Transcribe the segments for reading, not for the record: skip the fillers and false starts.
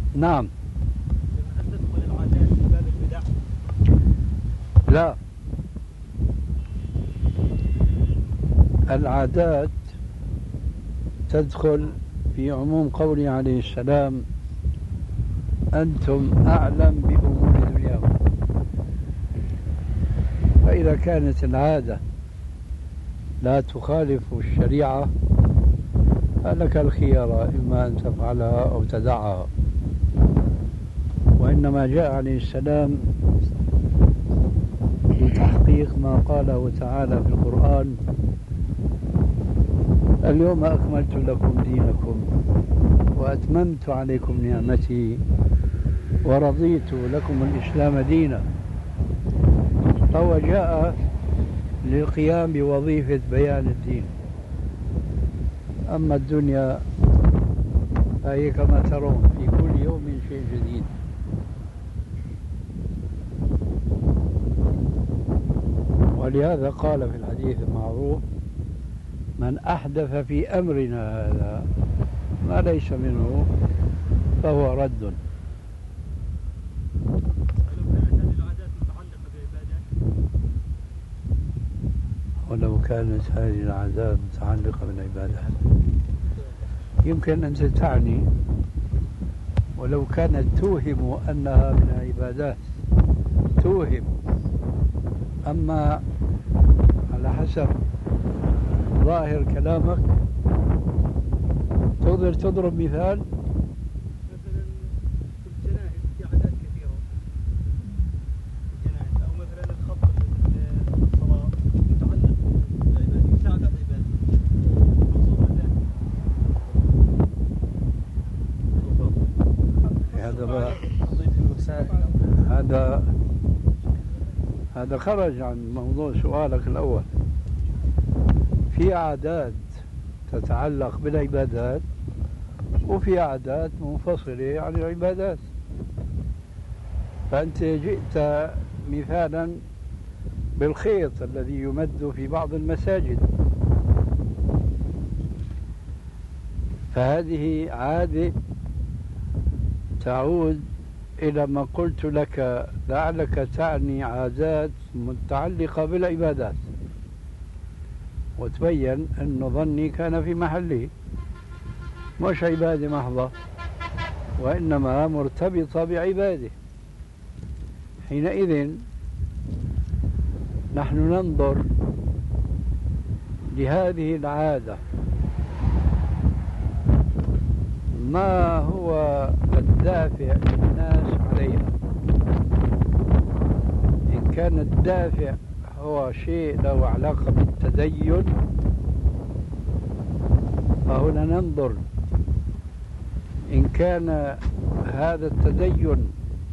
نعم. هل تدخل العادات في باب البدع؟ لا، العادات تدخل في عموم قوله عليه السلام: أنتم أعلم بأمور دنياكم. فإذا كانت العادة لا تخالف الشريعة فلك الخيار، إما أن تفعلها أو تدعها. وإنما جاء عليه السلام لتحقيق ما قاله تعالى في القرآن: اليوم أكملت لكم دينكم وأتممت عليكم نعمتي ورضيت لكم الإسلام دينا. فهو جاء للقيام بوظيفة بيان الدين. أما الدنيا فهي كما ترون في كل يوم شيء جديد. ولهذا قال في الحديث المعروف: من أحدث في أمرنا هذا ما ليس منه فهو رد. ولو كانت هذه العادات متعلقة بالعبادات يمكن أن تعني، ولو كانت توهم أنها من العبادات توهم. أما على حسب ظاهر كلامك تقدر تضرب مثال. مثلا في الجنائز في عادات كثيرة، الجنائز أو مثلا الخط الصلاة متعلق بالعبادة، يساعد على العبادة. هذا خرج عن موضوع سؤالك الأول. في عادات تتعلق بالعبادات وفي عادات منفصلة عن العبادات. فأنت جئت مثالا بالخيط الذي يمد في بعض المساجد، فهذه عادة تعود إلى ما قلت لك، لعلك تعني عادات متعلقة بالعبادات، وتبين أن ظني كان في محله، مش عبادة محضة وإنما مرتبطة بعبادة. حينئذ نحن ننظر لهذه العادة ما هو الدافع للناس عليها. إن كان الدافع هو شيء له علاقة بالتدين فهنا ننظر إن كان هذا التدين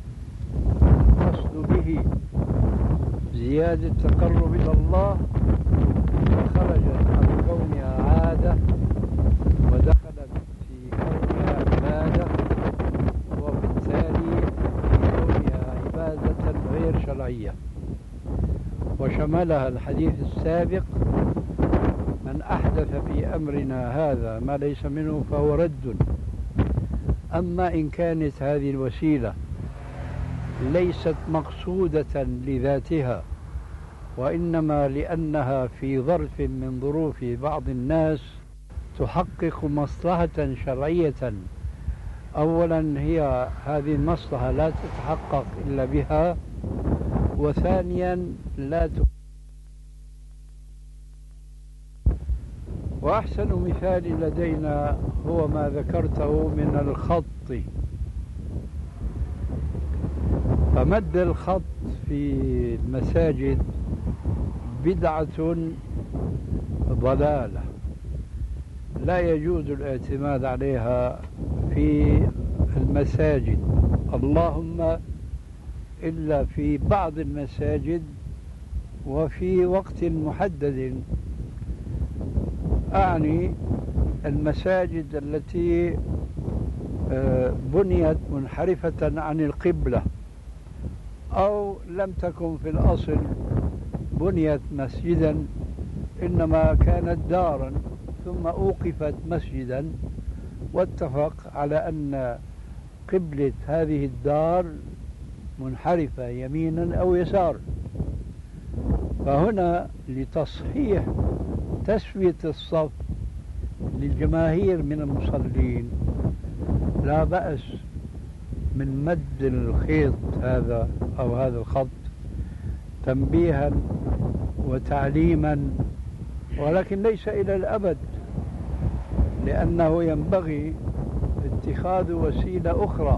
قصد به زيادة تقرب إلى الله فخرجت عن كونها عادة ودخلت في كونها عبادة، وبالتالي في كونها عبادة غير شرعية. وشملها الحديث السابق: من أحدث في أمرنا هذا ما ليس منه فهو رد. أما إن كانت هذه الوسيلة ليست مقصودة لذاتها وإنما لأنها في ظرف من ظروف بعض الناس تحقق مصلحة شرعية، أولا هي هذه المصلحة لا تتحقق إلا بها، وثانيا لا وأحسن مثال لدينا هو ما ذكرته من الخط. فمد الخط في المساجد بدعة ضلالة لا يجوز الاعتماد عليها في المساجد، اللهم إلا في بعض المساجد وفي وقت محدد. أعني المساجد التي بنيت منحرفة عن القبلة أو لم تكن في الأصل بنيت مسجدا، إنما كانت دارا ثم أوقفت مسجدا، واتفق على أن قبلة هذه الدار منحرفة يمينا أو يسار. فهنا لتصحيح تسوية الصف للجماهير من المصلين لا بأس من مد الخيط هذا أو هذا الخط تنبيها وتعليما، ولكن ليس إلى الأبد، لأنه ينبغي اتخاذ وسيلة أخرى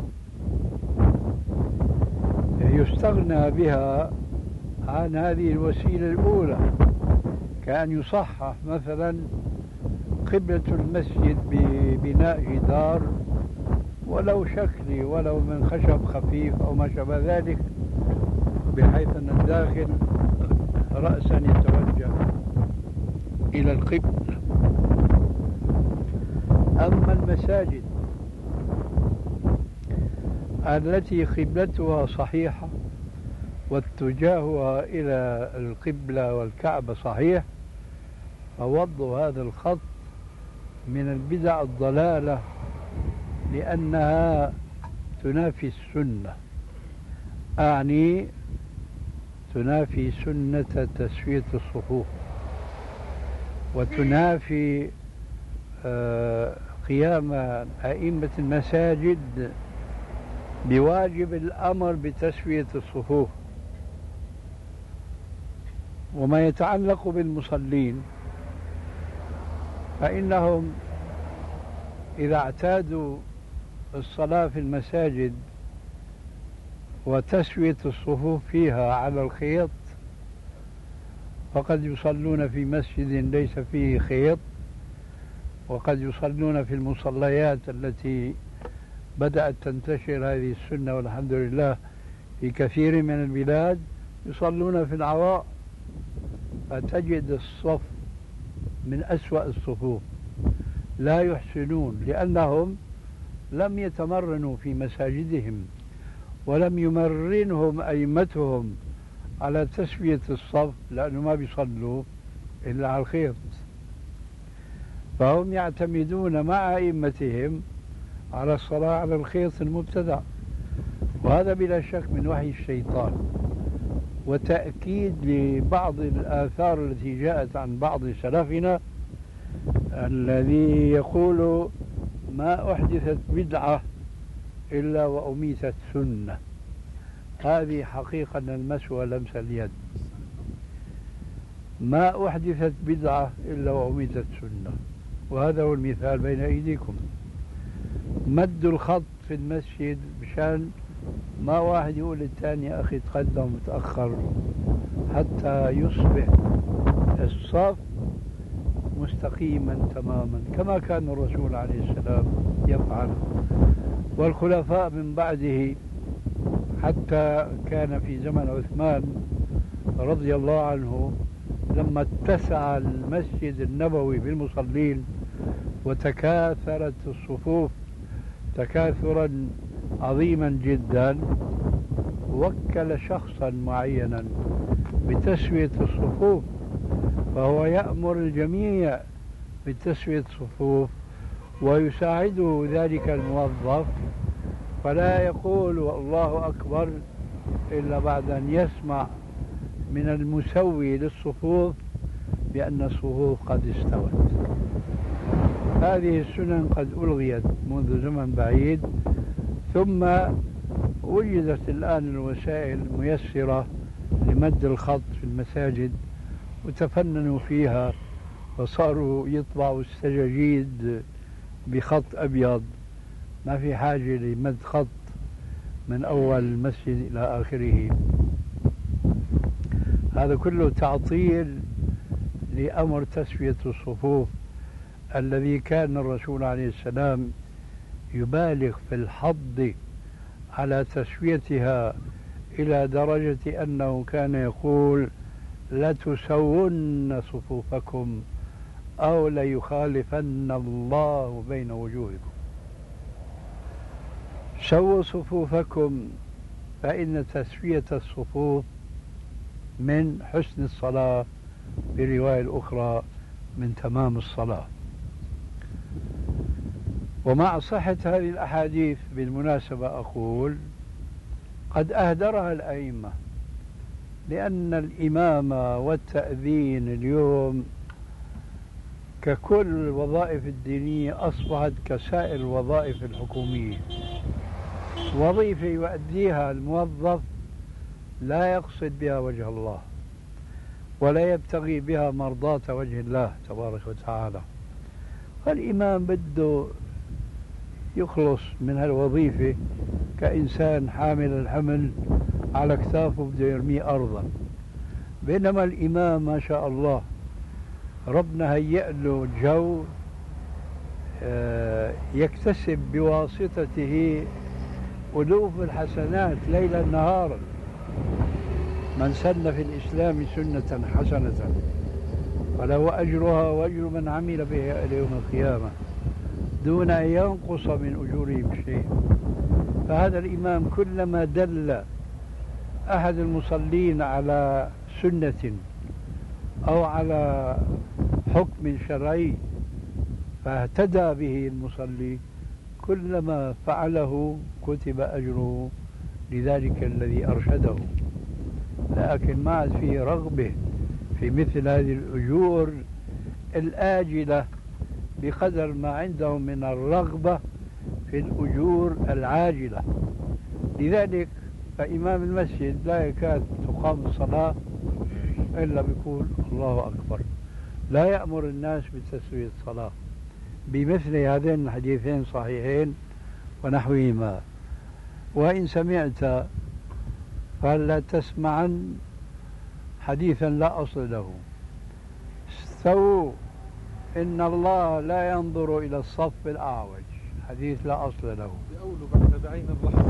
يستغنى بها عن هذه الوسيلة الأولى، كأن يصحح مثلا قبلة المسجد ببناء جدار ولو شكلي ولو من خشب خفيف أو ما شابه ذلك، بحيث أن الداخل رأسا يتوجه إلى القبلة. أما المساجد التي قبلتها صحيحة واتجاهها إلى القبلة والكعبة صحيح، فوضع هذا الخط من البدع الضلالة، لأنها تنافي السنة، أعني تنافي سنة تسوية الصفوف، وتنافي قيام أئمة المساجد بواجب الأمر بتسوية الصفوف. وما يتعلق بالمصلين فإنهم إذا اعتادوا الصلاة في المساجد وتسوية الصفوف فيها على الخيط، فقد يصلون في مسجد ليس فيه خيط، وقد يصلون في المصليات التي بدأت تنتشر هذه السنة والحمد لله في كثير من البلاد، يصلون في العواء، فتجد الصف من أسوأ الصفوف، لا يحسنون، لأنهم لم يتمرنوا في مساجدهم ولم يمرنهم أئمتهم على تسوية الصف، لأنه ما بيصلوا إلا على الخيط، فهم يعتمدون مع أئمتهم على الصلاة على الخيط المبتدع، وهذا بلا شك من وحي الشيطان، وتأكيد لبعض الآثار التي جاءت عن بعض سلفنا الذي يقول ما أحدثت بدعة إلا وأميتت سنة. هذه حقيقة المس ولمس اليد، ما أحدثت بدعة إلا وأميتت سنة، وهذا هو المثال بين أيديكم. مد الخط في المسجد مشان ما واحد يقول للثاني يا أخي تقدم متأخر، حتى يصبح الصف مستقيما تماما كما كان الرسول عليه السلام يفعل، والخلفاء من بعده، حتى كان في زمن عثمان رضي الله عنه لما اتسع المسجد النبوي بالمصلين وتكاثرت الصفوف تكاثرا عظيما جدا، وكل شخصا معينا بتسوية الصفوف، فهو يأمر الجميع بتسوية الصفوف ويساعده ذلك الموظف، فلا يقول الله أكبر إلا بعد أن يسمع من المسوي للصفوف بأن الصفوف قد استوت. هذه السنن قد ألغيت منذ زمن بعيد، ثم وجدت الآن الوسائل الميسرة لمد الخط في المساجد، وتفننوا فيها وصاروا يطبعوا السجاجيد بخط أبيض، ما في حاجة لمد خط من أول المسجد إلى آخره. هذا كله تعطيل لأمر تسوية الصفوف الذي كان الرسول عليه السلام يبالغ في الحض على تسويتها إلى درجة أنه كان يقول لتسون صفوفكم أو ليخالفن الله بين وجوهكم. سووا صفوفكم، فإن تسوية الصفوف من حسن الصلاة، بالرواية الأخرى من تمام الصلاة. ومع صحة هذه الأحاديث بالمناسبة أقول قد أهدرها الأئمة، لأن الإمامة والتأذين اليوم ككل الوظائف الدينية أصبحت كسائر الوظائف الحكومية، وظيفة يؤديها الموظف لا يقصد بها وجه الله ولا يبتغي بها مرضاة وجه الله تبارك وتعالى. فالإمام بده يخلص من هالوظيفة كإنسان حامل الحمل على أكتافه بده يرميه أرضا، بينما الإمام ما شاء الله ربنا هيئ له جو يكتسب بواسطته ألوف الحسنات ليلا نهارا. من سن في الإسلام سنة حسنة فله أجرها وأجر من عمل بها إلى يوم القيامة دون أن ينقص من أجورهم شيء. فهذا الإمام كلما دل أحد المصلين على سنة أو على حكم شرعي فاهتدى به المصلي، كلما فعله كتب أجره لذلك الذي أرشده. لكن ما عاد فيه رغبة في مثل هذه الأجور الآجلة بقدر ما عندهم من الرغبة في الأجور العاجلة. لذلك فإمام المسجد لا يكاد تقام الصلاة إلا بيقول الله أكبر، لا يأمر الناس بتسوية الصلاة بمثل هذين الحديثين صحيحين ونحوهما. وإن سمعت فلا تسمعن حديثا لا أصل له، استووا إن الله لا ينظر إلى الصف الأعوج، حديث لا أصل له. بأولوا بعد بعين الرحمة.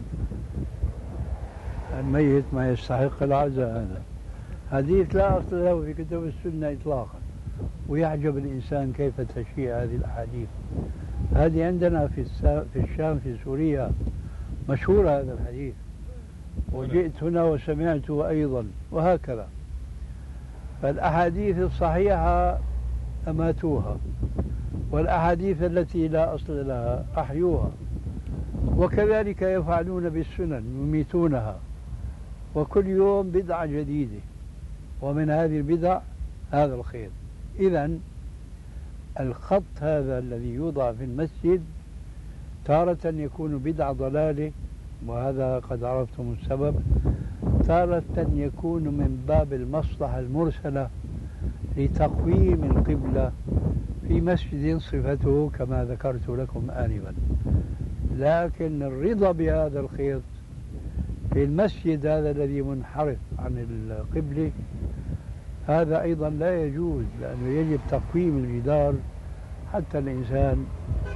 الميت ما يستحق العزاء، هذا حديث لا أصل له في كتب السنة إطلاقا. ويعجب الإنسان كيف تشيع هذه الأحاديث. هذه عندنا في الشام في سوريا مشهور هذا الحديث، وجئت هنا وسمعته أيضا، وهكذا. فالأحاديث الصحيحة أماتوها، والأحاديث التي لا أصل لها أحيوها، وكذلك يفعلون بالسنن يميتونها، وكل يوم بدعة جديدة، ومن هذه البدع هذا الخير. إذن الخط هذا الذي يوضع في المسجد تارة يكون بدعة ضلالة، وهذا قد عرفتم السبب، تارة يكون من باب المصلحة المرسلة لتقويم القبلة في مسجد صفته كما ذكرت لكم آنفا. لكن الرضا بهذا الخيط في المسجد هذا الذي منحرف عن القبلة هذا أيضا لا يجوز، لأنه يجب تقويم الجدار حتى الإنسان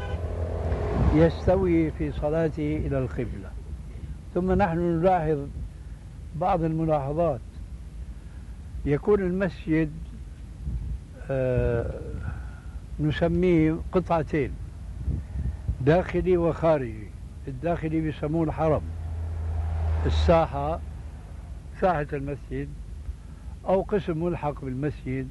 يستوي في صلاته إلى القبلة. ثم نحن نلاحظ بعض الملاحظات. يكون المسجد نسميه قطعتين، داخلي وخارجي. الداخلي بيسموه الحرم، الساحة ساحة المسجد أو قسم ملحق بالمسجد.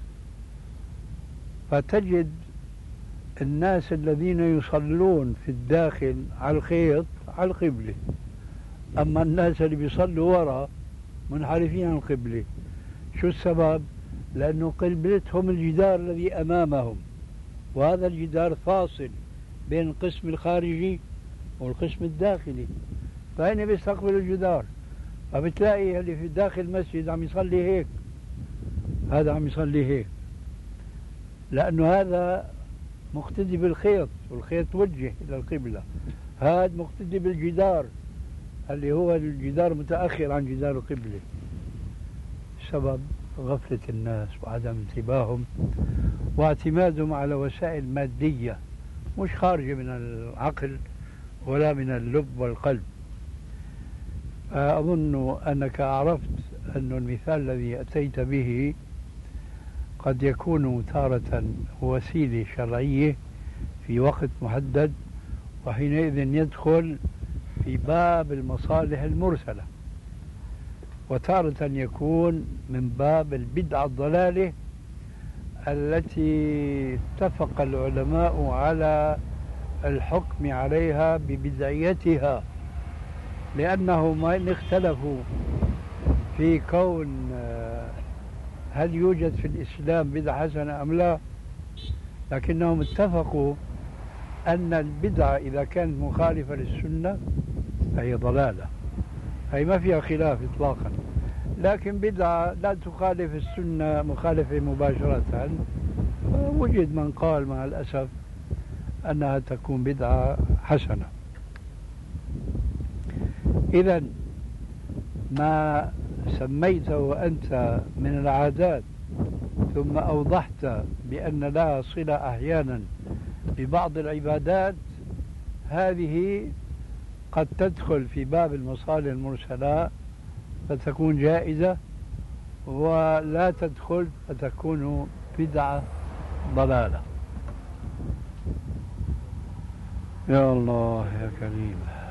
فتجد الناس الذين يصلون في الداخل على الخيط على القبلة، أما الناس اللي بيصلوا وراء منحرفين عن القبلة. شو السبب؟ لأنه قبلتهم الجدار الذي أمامهم، وهذا الجدار فاصل بين القسم الخارجي والقسم الداخلي، فهنا بيستقبلوا الجدار. فبتلاقي اللي في داخل المسجد عم يصلي هيك، هذا عم يصلي هيك، لأنه هذا مقتدي بالخيط، والخيط موجه إلى القبلة. هذا مقتدي بالجدار اللي هو الجدار متأخر عن جدار القبلة. سبب غفلة الناس وعدم انتباههم واعتمادهم على وسائل مادية مش خارجة من العقل ولا من اللب والقلب. أظن أنك عرفت أن المثال الذي أتيت به قد يكون تارة وسيلة شرعية في وقت محدد، وحينئذ يدخل في باب المصالح المرسلة، وتارة يكون من باب البدعة الضلالة التي اتفق العلماء على الحكم عليها ببدعيتها، لأنه ما اختلفوا في كون هل يوجد في الإسلام بدعة حسنة أم لا، لكنهم اتفقوا أن البدعة إذا كانت مخالفة للسنة فهي ضلالة، هي ما فيها خلاف إطلاقا. لكن بدعة لا تخالف السنة مخالفة مباشرة، وجد من قال مع الأسف أنها تكون بدعة حسنة. إذن ما سميته أنت من العادات ثم أوضحت بأن لها صلة أحيانا ببعض العبادات، هذه قد تدخل في باب المصالح المرسلة فتكون جائزة، ولا تدخل فتكون بدعة ضلالة. يا الله يا كريم.